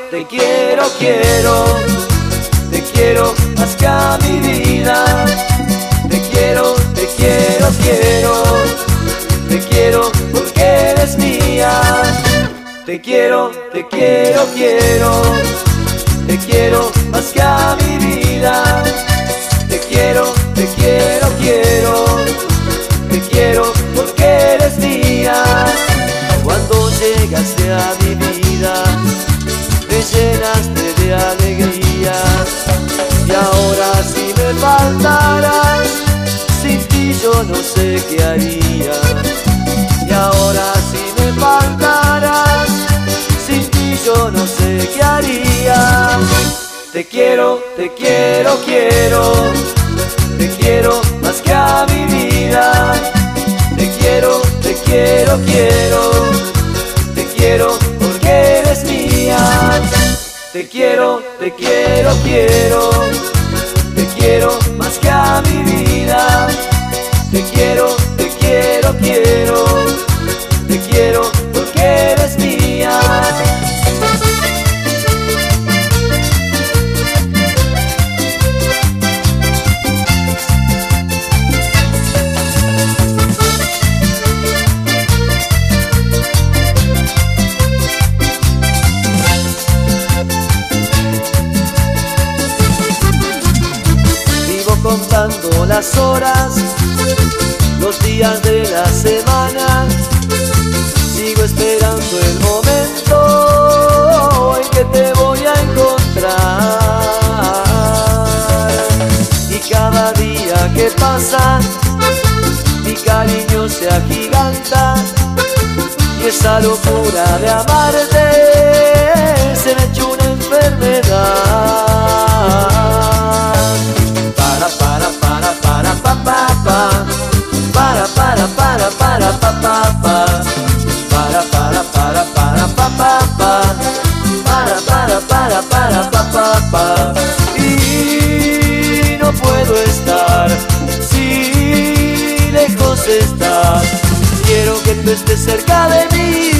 te quiero, te quiero más que a mi vida. Te quiero, te quiero, te quiero porque eres mía. Te quiero, te quiero, te quiero más que a mi vida. Te quiero, te quiero, te quiero porque eres mía. Cuando llegaste a mi vida, me llenaste de alegría. Y ahora si me faltaras, sin ti yo no sé qué haría. Y ahora si me faltaras, sin ti yo no sé qué haría. Te quiero, te quiero, te quiero más que a mi vida. Te quiero, te quiero, te quiero porque eres mía. Te quiero, te quiero, te quiero más que a mi vida. Te quiero, te quiero, te quiero porque eres mía. Contando las horas, los días de la semana. Sigo esperando el momento en que te voy a encontrar. Y cada día que pasa, mi cariño se agiganta. Y esa locura de amarte se me echó una enfermedad. Y no puedo estar si lejos estás. Quiero que tú estés cerca de mí.